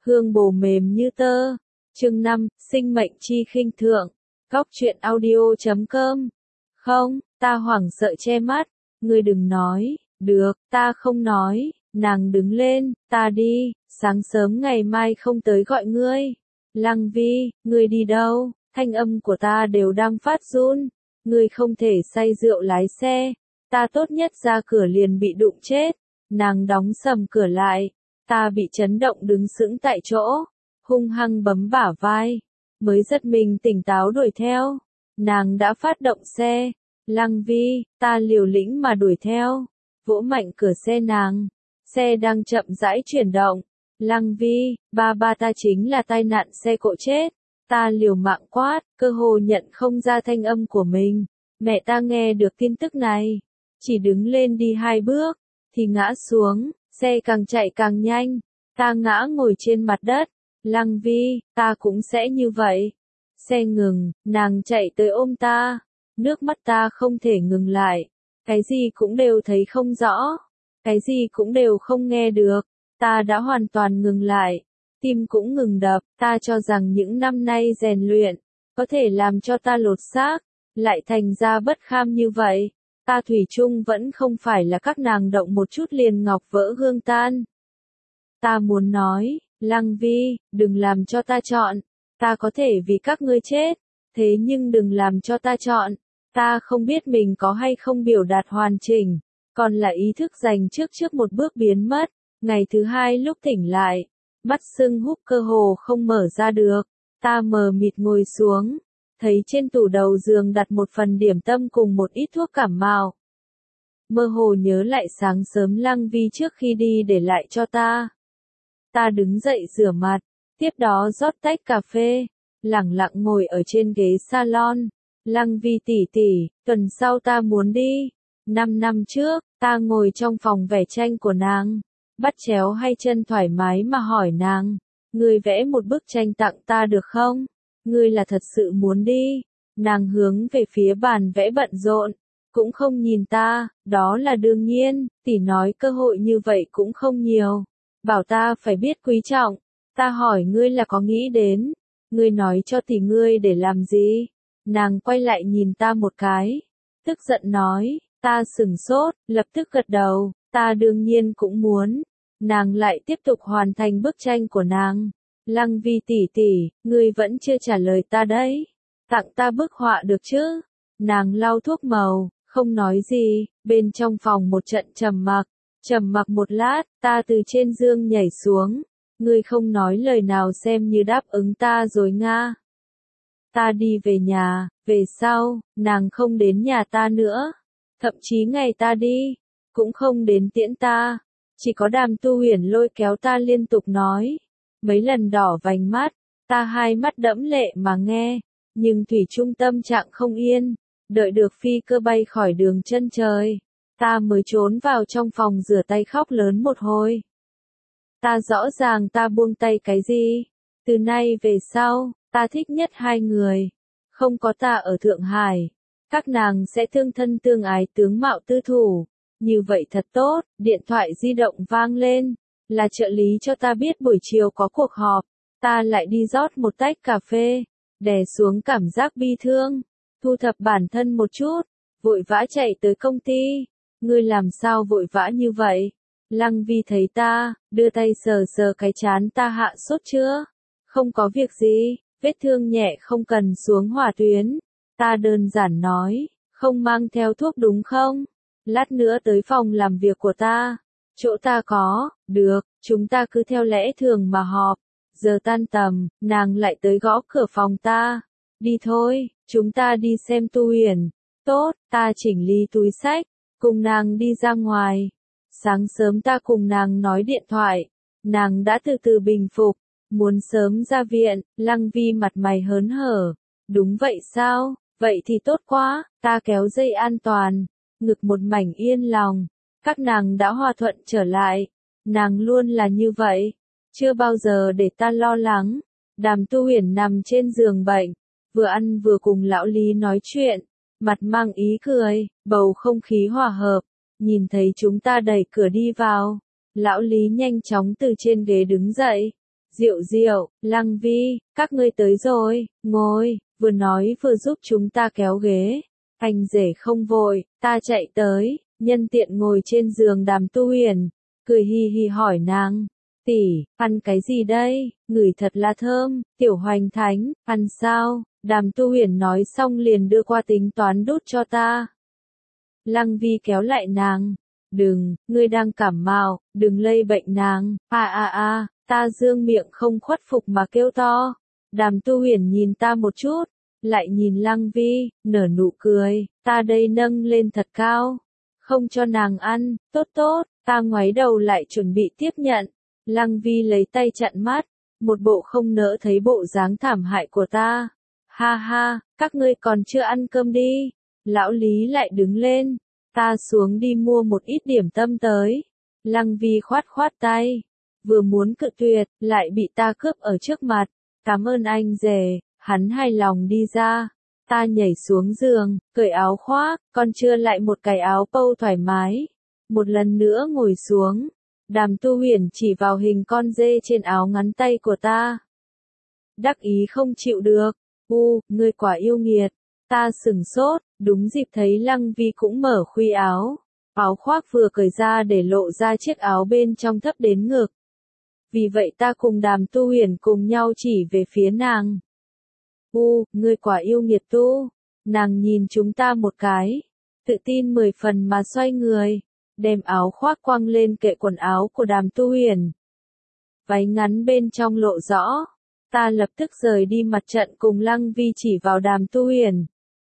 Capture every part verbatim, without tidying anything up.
hương bồ mềm như tơ. Chương năm, sinh mệnh chi khinh thượng. Góc truyện audio chấm com. Không, ta hoảng sợ che mắt. Ngươi đừng nói. Được, ta không nói. Nàng đứng lên, ta đi, sáng sớm ngày mai không tới gọi ngươi. Lăng Vi, ngươi đi đâu? Thanh âm của ta đều đang phát run. Ngươi không thể say rượu lái xe. Ta tốt nhất ra cửa liền bị đụng chết. Nàng đóng sầm cửa lại. Ta bị chấn động đứng sững tại chỗ. Hung hăng bấm bả vai. Mới giật mình tỉnh táo đuổi theo. Nàng đã phát động xe. Lăng Vi, ta liều lĩnh mà đuổi theo. Vỗ mạnh cửa xe nàng. Xe đang chậm rãi chuyển động. Lăng Vi, ba ba ta chính là tai nạn xe cộ chết. Ta liều mạng quát, cơ hồ nhận không ra thanh âm của mình. Mẹ ta nghe được tin tức này. Chỉ đứng lên đi hai bước, thì ngã xuống, xe càng chạy càng nhanh. Ta ngã ngồi trên mặt đất. Lăng Vi, ta cũng sẽ như vậy. Xe ngừng, nàng chạy tới ôm ta. Nước mắt ta không thể ngừng lại. Cái gì cũng đều thấy không rõ. Cái gì cũng đều không nghe được. Ta đã hoàn toàn ngừng lại. Tim cũng ngừng đập. Ta cho rằng những năm nay rèn luyện, có thể làm cho ta lột xác, lại thành ra bất kham như vậy. Ta thủy chung vẫn không phải là các nàng động một chút liền ngọc vỡ hương tan. Ta muốn nói, Lăng Vi, đừng làm cho ta chọn. Ta có thể vì các ngươi chết, thế nhưng đừng làm cho ta chọn. Ta không biết mình có hay không biểu đạt hoàn chỉnh, còn là ý thức dành trước trước một bước biến mất. Ngày thứ hai lúc tỉnh lại, mắt sưng húp cơ hồ không mở ra được. Ta mờ mịt ngồi xuống, thấy trên tủ đầu giường đặt một phần điểm tâm cùng một ít thuốc cảm mạo. Mơ hồ nhớ lại sáng sớm Lăng Vi trước khi đi để lại cho ta. Ta đứng dậy rửa mặt, tiếp đó rót tách cà phê, lẳng lặng ngồi ở trên ghế salon. Lăng Vi tỷ tỷ, tuần sau ta muốn đi. Năm năm trước, ta ngồi trong phòng vẽ tranh của nàng, bắt chéo hai chân thoải mái mà hỏi nàng, ngươi vẽ một bức tranh tặng ta được không? Ngươi là thật sự muốn đi? Nàng hướng về phía bàn vẽ bận rộn, cũng không nhìn ta. Đó là đương nhiên, tỷ nói cơ hội như vậy cũng không nhiều. Bảo ta phải biết quý trọng. Ta hỏi ngươi là có nghĩ đến. Ngươi nói cho tỷ ngươi để làm gì? Nàng quay lại nhìn ta một cái. Tức giận nói, ta sửng sốt, lập tức gật đầu. Ta đương nhiên cũng muốn. Nàng lại tiếp tục hoàn thành bức tranh của nàng. Lăng Vi tỷ tỷ, ngươi vẫn chưa trả lời ta đấy. Tặng ta bức họa được chứ? Nàng lau thuốc màu, không nói gì. Bên trong phòng một trận trầm mặc. Trầm mặc một lát, ta từ trên giường nhảy xuống. Ngươi không nói lời nào xem như đáp ứng ta rồi nga. Ta đi về nhà, về sau, nàng không đến nhà ta nữa. Thậm chí ngày ta đi, cũng không đến tiễn ta. Chỉ có Đàm Tu Huyền lôi kéo ta liên tục nói. Mấy lần đỏ vành mắt, ta hai mắt đẫm lệ mà nghe. Nhưng thủy chung tâm trạng không yên. Đợi được phi cơ bay khỏi đường chân trời, ta mới trốn vào trong phòng rửa tay khóc lớn một hồi. Ta rõ ràng ta buông tay cái gì. Từ nay về sau, ta thích nhất hai người. Không có ta ở Thượng Hải, các nàng sẽ thương thân tương ái tướng mạo tư thủ. Như vậy thật tốt. Điện thoại di động vang lên. Là trợ lý cho ta biết buổi chiều có cuộc họp. Ta lại đi rót một tách cà phê, đè xuống cảm giác bi thương, thu thập bản thân một chút, vội vã chạy tới công ty. Ngươi làm sao vội vã như vậy? Lăng Vi thấy ta, đưa tay sờ sờ cái trán ta, hạ sốt chưa? Không có việc gì, vết thương nhẹ không cần xuống hỏa tuyến. Ta đơn giản nói, không mang theo thuốc đúng không? Lát nữa tới phòng làm việc của ta. Chỗ ta có, được, chúng ta cứ theo lẽ thường mà họp. Giờ tan tầm, nàng lại tới gõ cửa phòng ta. Đi thôi, chúng ta đi xem Tu Huyền. Tốt, ta chỉnh ly túi xách, cùng nàng đi ra ngoài. Sáng sớm ta cùng nàng nói điện thoại. Nàng đã từ từ bình phục, muốn sớm ra viện. Lăng Vi mặt mày hớn hở. Đúng vậy sao? Vậy thì tốt quá. Ta kéo dây an toàn, ngực một mảnh yên lòng. Các nàng đã hòa thuận trở lại. Nàng luôn là như vậy, chưa bao giờ để ta lo lắng. Đàm Tu Huyền nằm trên giường bệnh, vừa ăn vừa cùng lão Lý nói chuyện, mặt mang ý cười, bầu không khí hòa hợp. Nhìn thấy chúng ta đẩy cửa đi vào, lão Lý nhanh chóng từ trên ghế đứng dậy, Diệu Diệu, Lăng Vi, các ngươi tới rồi, ngồi, vừa nói vừa giúp chúng ta kéo ghế. Anh rể không vội, ta chạy tới, nhân tiện ngồi trên giường Đàm Tu Huyền, cười hi hi hỏi nàng, tỷ, ăn cái gì đây, ngửi thật là thơm, Tiểu Hoành Thánh, ăn sao, Đàm Tu Huyền nói xong liền đưa qua tính toán đút cho ta. Lăng Vi kéo lại nàng, đừng, ngươi đang cảm mạo, đừng lây bệnh nàng, a a a, ta dương miệng không khuất phục mà kêu to. Đàm Tu Huyền nhìn ta một chút, lại nhìn Lăng Vi, nở nụ cười, ta đây nâng lên thật cao, không cho nàng ăn, tốt tốt, ta ngoái đầu lại chuẩn bị tiếp nhận. Lăng Vi lấy tay chặn mắt, một bộ không nỡ thấy bộ dáng thảm hại của ta. Ha ha, các ngươi còn chưa ăn cơm đi. Lão Lý lại đứng lên, ta xuống đi mua một ít điểm tâm tới. Lăng Vi khoát khoát tay, vừa muốn cự tuyệt, lại bị ta cướp ở trước mặt. Cảm ơn anh rể, hắn hài lòng đi ra. Ta nhảy xuống giường, cởi áo khoác, còn chưa lại một cái áo pâu thoải mái. Một lần nữa ngồi xuống, Đàm Tu Huyền chỉ vào hình con dê trên áo ngắn tay của ta. Đắc ý không chịu được, u, ngươi quả yêu nghiệt. Ta sửng sốt, đúng dịp thấy Lăng Vi cũng mở khuy áo. Áo khoác vừa cởi ra để lộ ra chiếc áo bên trong thấp đến ngực. Vì vậy ta cùng Đàm Tu Huyền cùng nhau chỉ về phía nàng. U, ngươi quả yêu nghiệt tu. Nàng nhìn chúng ta một cái, tự tin mười phần mà xoay người, đem áo khoác quăng lên kệ quần áo của Đàm Tu Huyền. Váy ngắn bên trong lộ rõ, ta lập tức rời đi mặt trận cùng Lăng Vi chỉ vào Đàm Tu Huyền.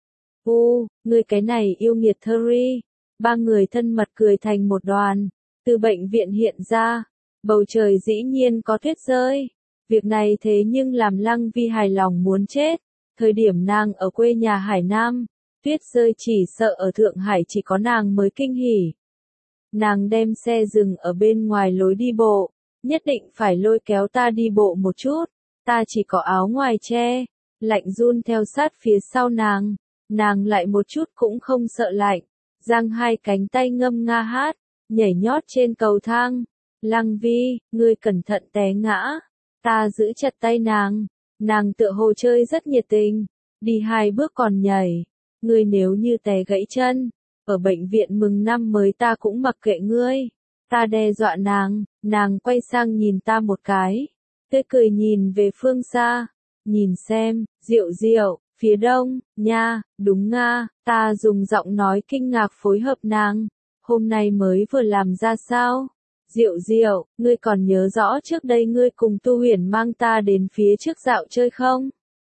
U, ngươi cái này yêu nghiệt Thuri. Ba người thân mật cười thành một đoàn, từ bệnh viện hiện ra, bầu trời dĩ nhiên có tuyết rơi. Việc này thế nhưng làm Lăng Vi hài lòng muốn chết. Thời điểm nàng ở quê nhà Hải Nam, tuyết rơi chỉ sợ ở Thượng Hải chỉ có nàng mới kinh hỉ. Nàng đem xe dừng ở bên ngoài lối đi bộ, nhất định phải lôi kéo ta đi bộ một chút. Ta chỉ có áo ngoài che, lạnh run theo sát phía sau nàng. Nàng lại một chút cũng không sợ lạnh, giang hai cánh tay ngâm nga hát, nhảy nhót trên cầu thang. Lăng Vi, ngươi cẩn thận té ngã. Ta giữ chặt tay nàng, nàng tựa hồ chơi rất nhiệt tình, đi hai bước còn nhảy. Ngươi nếu như té gãy chân, ở bệnh viện mừng năm mới ta cũng mặc kệ ngươi. Ta đe dọa nàng, nàng quay sang nhìn ta một cái, tươi cười nhìn về phương xa, nhìn xem, Diệu Diệu, phía đông, nha, đúng nga, ta dùng giọng nói kinh ngạc phối hợp nàng, hôm nay mới vừa làm ra sao? Diệu Diệu, ngươi còn nhớ rõ trước đây ngươi cùng Tu Huyền mang ta đến phía trước dạo chơi không?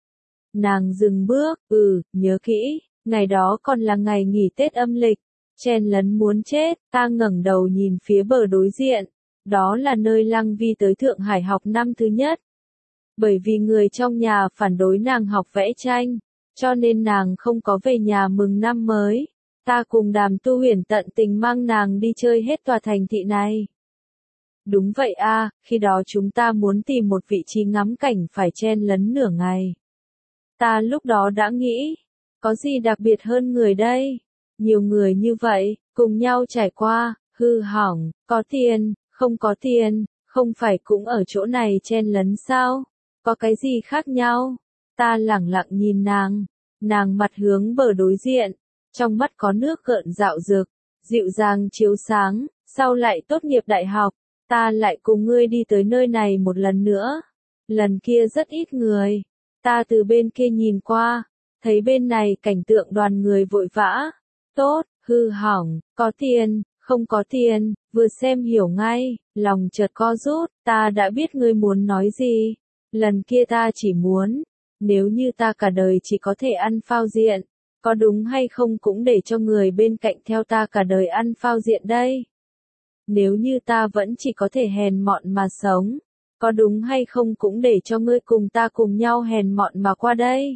Nàng dừng bước, ừ, nhớ kỹ, ngày đó còn là ngày nghỉ Tết âm lịch, chen lấn muốn chết, ta ngẩng đầu nhìn phía bờ đối diện, đó là nơi Lăng Vi tới Thượng Hải học năm thứ nhất. Bởi vì người trong nhà phản đối nàng học vẽ tranh, cho nên nàng không có về nhà mừng năm mới. Ta cùng Đàm Tu Huyền tận tình mang nàng đi chơi hết tòa thành thị này. Đúng vậy a, khi đó chúng ta muốn tìm một vị trí ngắm cảnh phải chen lấn nửa ngày. Ta lúc đó đã nghĩ, có gì đặc biệt hơn người đây? Nhiều người như vậy, cùng nhau trải qua, hư hỏng, có tiền, không có tiền, không phải cũng ở chỗ này chen lấn sao? Có cái gì khác nhau? Ta lẳng lặng nhìn nàng, nàng mặt hướng bờ đối diện, trong mắt có nước gợn dạo dực, dịu dàng chiếu sáng, sau lại tốt nghiệp đại học, ta lại cùng ngươi đi tới nơi này một lần nữa. Lần kia rất ít người, ta từ bên kia nhìn qua, thấy bên này cảnh tượng đoàn người vội vã, tốt, hư hỏng, có tiền, không có tiền, vừa xem hiểu ngay, lòng chợt co rút, ta đã biết ngươi muốn nói gì. Lần kia ta chỉ muốn, nếu như ta cả đời chỉ có thể ăn phao diện, có đúng hay không cũng để cho người bên cạnh theo ta cả đời ăn phao diện đây. Nếu như ta vẫn chỉ có thể hèn mọn mà sống, có đúng hay không cũng để cho ngươi cùng ta cùng nhau hèn mọn mà qua đây.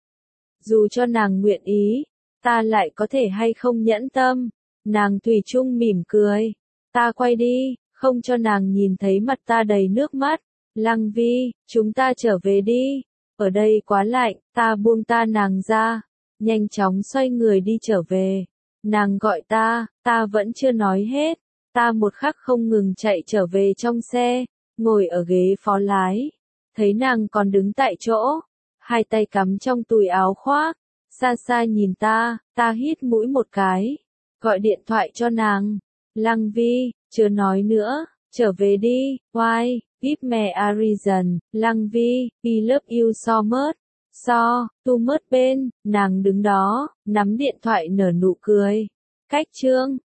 Dù cho nàng nguyện ý, ta lại có thể hay không nhẫn tâm. Nàng thủy chung mỉm cười, ta quay đi, không cho nàng nhìn thấy mặt ta đầy nước mắt. Lăng Vi, chúng ta trở về đi, ở đây quá lạnh, ta buông ta nàng ra, nhanh chóng xoay người đi trở về. Nàng gọi ta, ta vẫn chưa nói hết, ta một khắc không ngừng chạy trở về trong xe, ngồi ở ghế phó lái. Thấy nàng còn đứng tại chỗ, hai tay cắm trong túi áo khoác, xa xa nhìn ta, ta hít mũi một cái, gọi điện thoại cho nàng. Lăng Vi, chưa nói nữa, trở về đi, why, give me a reason, Lăng Vi, I love you so much, so, too much bên, nàng đứng đó, nắm điện thoại nở nụ cười. Cách chương